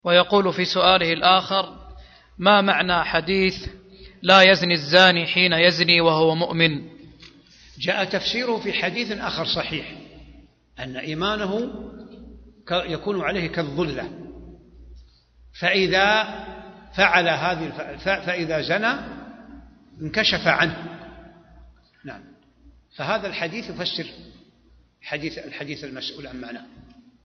ويقول في سؤاله الآخر: ما معنى حديث لا يزني الزاني حين يزني وهو مؤمن؟ جاء تفسيره في حديث آخر صحيح أن إيمانه يكون عليه كالظلة، فإذا فعل فإذا زنى انكشف عنه. نعم، فهذا الحديث يفسر الحديث المسؤول عن معناه.